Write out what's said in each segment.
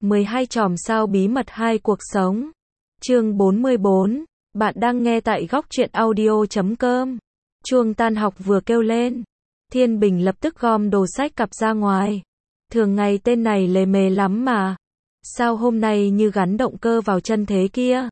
12 chòm sao bí mật 2 cuộc sống. Chương 44. Bạn đang nghe tại góc truyện audio.com. Chuông tan học vừa kêu lên. Thiên Bình lập tức gom đồ sách cặp ra ngoài. Thường ngày tên này lề mề lắm mà. Sao hôm nay như gắn động cơ vào chân thế kia?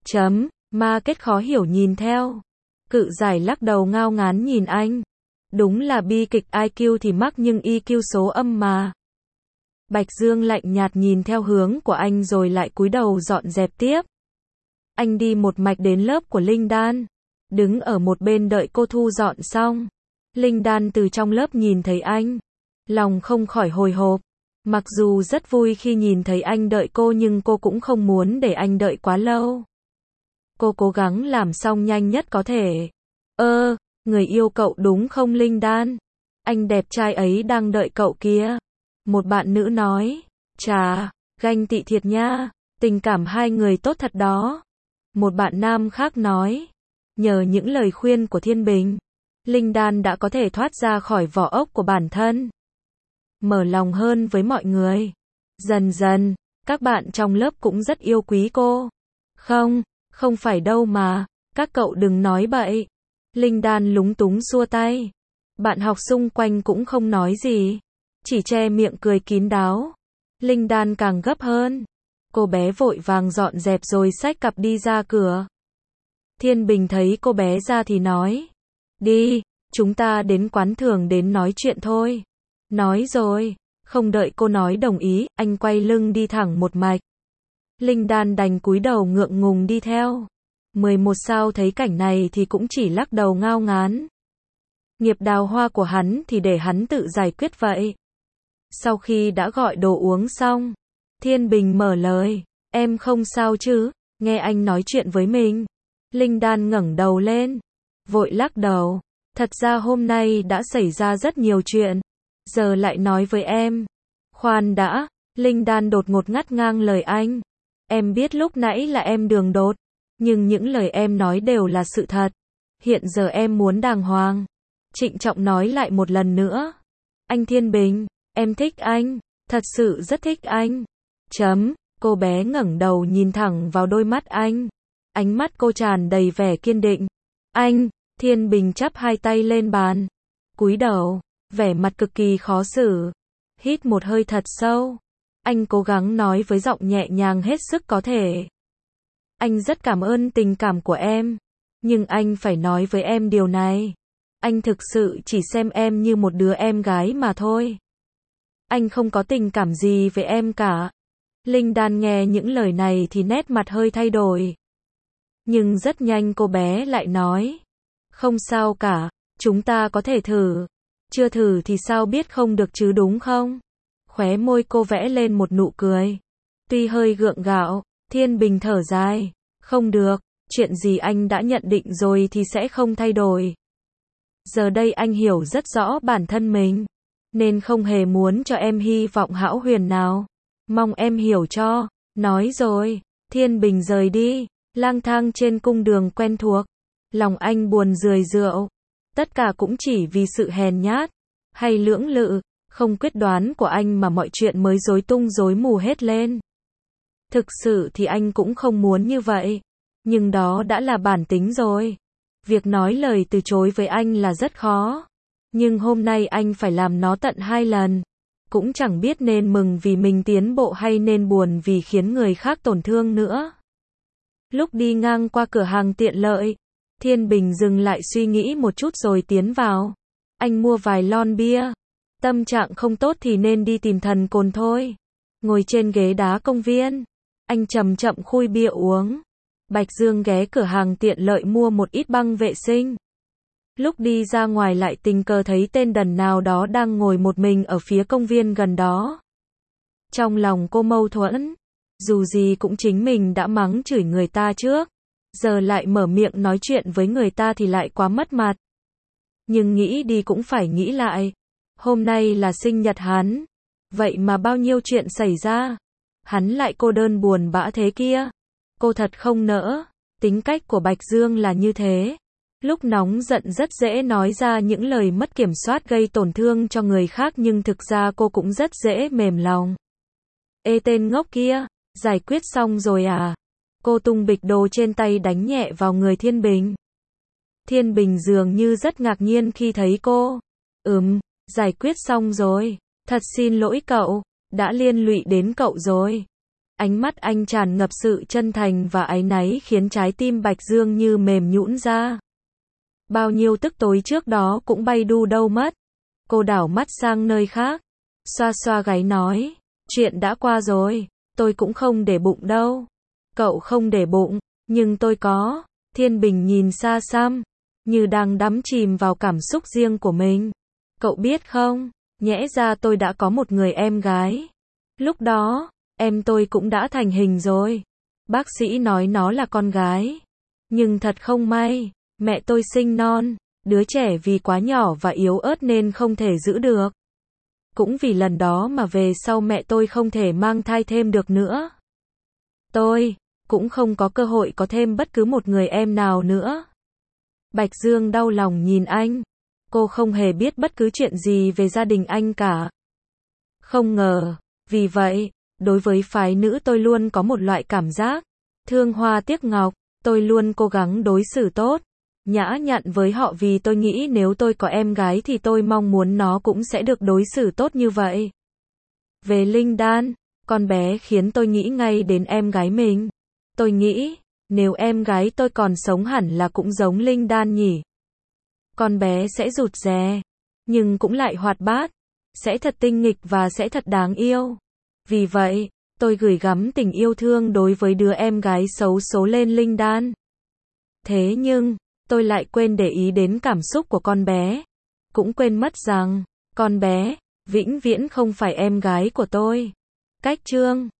Ma kết khó hiểu nhìn theo. Cự giải lắc đầu ngao ngán nhìn anh. Đúng là bi kịch, IQ thì mắc nhưng EQ số âm mà. Bạch Dương lạnh nhạt nhìn theo hướng của anh rồi lại cúi đầu dọn dẹp tiếp. Anh đi một mạch đến lớp của Linh Đan, đứng ở một bên đợi cô thu dọn xong. Linh Đan từ trong lớp nhìn thấy anh, lòng không khỏi hồi hộp. Mặc dù rất vui khi nhìn thấy anh đợi cô nhưng cô cũng không muốn để anh đợi quá lâu. Cô cố gắng làm xong nhanh nhất có thể. Người yêu cậu đúng không Linh Đan? Anh đẹp trai ấy đang đợi cậu kia. Một bạn nữ nói. Chà, ganh tị thiệt nha, tình cảm hai người tốt thật đó. Một bạn nam khác nói. Nhờ những lời khuyên của Thiên Bình, Linh Đan đã có thể thoát ra khỏi vỏ ốc của bản thân, mở lòng hơn với mọi người. Dần dần, các bạn trong lớp cũng rất yêu quý cô. Không phải đâu mà, các cậu đừng nói bậy. Linh Đan lúng túng xua tay. Bạn học xung quanh cũng không nói gì, chỉ che miệng cười kín đáo. Linh Đan càng gấp hơn. Cô bé vội vàng dọn dẹp rồi xách cặp đi ra cửa. Thiên Bình thấy cô bé ra thì nói. Đi, chúng ta đến quán thường đến nói chuyện thôi. Nói rồi, không đợi cô nói đồng ý, anh quay lưng đi thẳng một mạch. Linh Đan đành cúi đầu ngượng ngùng đi theo. 11 sao thấy cảnh này thì cũng chỉ lắc đầu ngao ngán. Nghiệp đào hoa của hắn thì để hắn tự giải quyết vậy. Sau khi đã gọi đồ uống xong, Thiên Bình mở lời. Em không sao chứ, nghe anh nói chuyện với mình. Linh Đan ngẩng đầu lên, vội lắc đầu. Thật ra hôm nay đã xảy ra rất nhiều chuyện, giờ lại nói với em. Khoan đã, Linh Đan đột ngột ngắt ngang lời anh. Em biết lúc nãy là em đường đột, nhưng những lời em nói đều là sự thật. Hiện giờ em muốn đàng hoàng. Trịnh trọng nói lại một lần nữa. Anh Thiên Bình, em thích anh, thật sự rất thích anh. Cô bé ngẩng đầu nhìn thẳng vào đôi mắt anh. Ánh mắt cô tràn đầy vẻ kiên định. Anh, Thiên Bình chắp hai tay lên bàn, cúi đầu, vẻ mặt cực kỳ khó xử. Hít một hơi thật sâu, anh cố gắng nói với giọng nhẹ nhàng hết sức có thể. Anh rất cảm ơn tình cảm của em, nhưng anh phải nói với em điều này. Anh thực sự chỉ xem em như một đứa em gái mà thôi. Anh không có tình cảm gì với em cả. Linh Đan nghe những lời này thì nét mặt hơi thay đổi. Nhưng rất nhanh cô bé lại nói. Không sao cả, chúng ta có thể thử. Chưa thử thì sao biết không được chứ đúng không? Khóe môi cô vẽ lên một nụ cười. Tuy hơi gượng gạo, Thiên Bình thở dài. Không được, chuyện gì anh đã nhận định rồi thì sẽ không thay đổi. Giờ đây anh hiểu rất rõ bản thân mình, nên không hề muốn cho em hy vọng hão huyền nào. Mong em hiểu cho. Nói rồi, Thiên Bình rời đi, lang thang trên cung đường quen thuộc. Lòng anh buồn rười rượi. Tất cả cũng chỉ vì sự hèn nhát, hay lưỡng lự, không quyết đoán của anh mà mọi chuyện mới rối tung rối mù hết lên. Thực sự thì anh cũng không muốn như vậy, nhưng đó đã là bản tính rồi. Việc nói lời từ chối với anh là rất khó, nhưng hôm nay anh phải làm nó tận 2 lần. Cũng chẳng biết nên mừng vì mình tiến bộ hay nên buồn vì khiến người khác tổn thương nữa. Lúc đi ngang qua cửa hàng tiện lợi, Thiên Bình dừng lại suy nghĩ một chút rồi tiến vào. Anh mua vài lon bia. Tâm trạng không tốt thì nên đi tìm thần cồn thôi. Ngồi trên ghế đá công viên, anh chậm chậm khui bia uống. Bạch Dương ghé cửa hàng tiện lợi mua một ít băng vệ sinh. Lúc đi ra ngoài lại tình cờ thấy tên đần nào đó đang ngồi một mình ở phía công viên gần đó. Trong lòng cô mâu thuẫn. Dù gì cũng chính mình đã mắng chửi người ta trước, giờ lại mở miệng nói chuyện với người ta thì lại quá mất mặt. Nhưng nghĩ đi cũng phải nghĩ lại. Hôm nay là sinh nhật hắn. Vậy mà bao nhiêu chuyện xảy ra. Hắn lại cô đơn buồn bã thế kia. Cô thật không nỡ. Tính cách của Bạch Dương là như thế. Lúc nóng giận rất dễ nói ra những lời mất kiểm soát gây tổn thương cho người khác nhưng thực ra cô cũng rất dễ mềm lòng. Ê tên ngốc kia, giải quyết xong rồi à? Cô tung bịch đồ trên tay đánh nhẹ vào người Thiên Bình. Thiên Bình dường như rất ngạc nhiên khi thấy cô. Giải quyết xong rồi. Thật xin lỗi cậu, đã liên lụy đến cậu rồi. Ánh mắt anh tràn ngập sự chân thành và áy náy khiến trái tim Bạch Dương như mềm nhũn ra. Bao nhiêu tức tối trước đó cũng bay đu đâu mất. Cô đảo mắt sang nơi khác, xoa xoa gáy nói, chuyện đã qua rồi, tôi cũng không để bụng đâu. Cậu không để bụng, nhưng tôi có. Thiên Bình nhìn xa xăm, như đang đắm chìm vào cảm xúc riêng của mình. Cậu biết không, nhẽ ra tôi đã có một người em gái. Lúc đó, em tôi cũng đã thành hình rồi. Bác sĩ nói nó là con gái. Nhưng thật không may, mẹ tôi sinh non, đứa trẻ vì quá nhỏ và yếu ớt nên không thể giữ được. Cũng vì lần đó mà về sau mẹ tôi không thể mang thai thêm được nữa. Tôi cũng không có cơ hội có thêm bất cứ một người em nào nữa. Bạch Dương đau lòng nhìn anh. Cô không hề biết bất cứ chuyện gì về gia đình anh cả. Không ngờ, vì vậy, đối với phái nữ tôi luôn có một loại cảm giác thương hoa tiếc ngọc. Tôi luôn cố gắng đối xử tốt, nhã nhặn với họ vì tôi nghĩ nếu tôi có em gái thì tôi mong muốn nó cũng sẽ được đối xử tốt như vậy. Về Linh Đan, con bé khiến tôi nghĩ ngay đến em gái mình. Tôi nghĩ, nếu em gái tôi còn sống hẳn là cũng giống Linh Đan nhỉ. Con bé sẽ rụt rè, nhưng cũng lại hoạt bát, sẽ thật tinh nghịch và sẽ thật đáng yêu. Vì vậy, tôi gửi gắm tình yêu thương đối với đứa em gái xấu số lên Linh Đan. Thế nhưng, tôi lại quên để ý đến cảm xúc của con bé. Cũng quên mất rằng, con bé, vĩnh viễn không phải em gái của tôi. Cách chương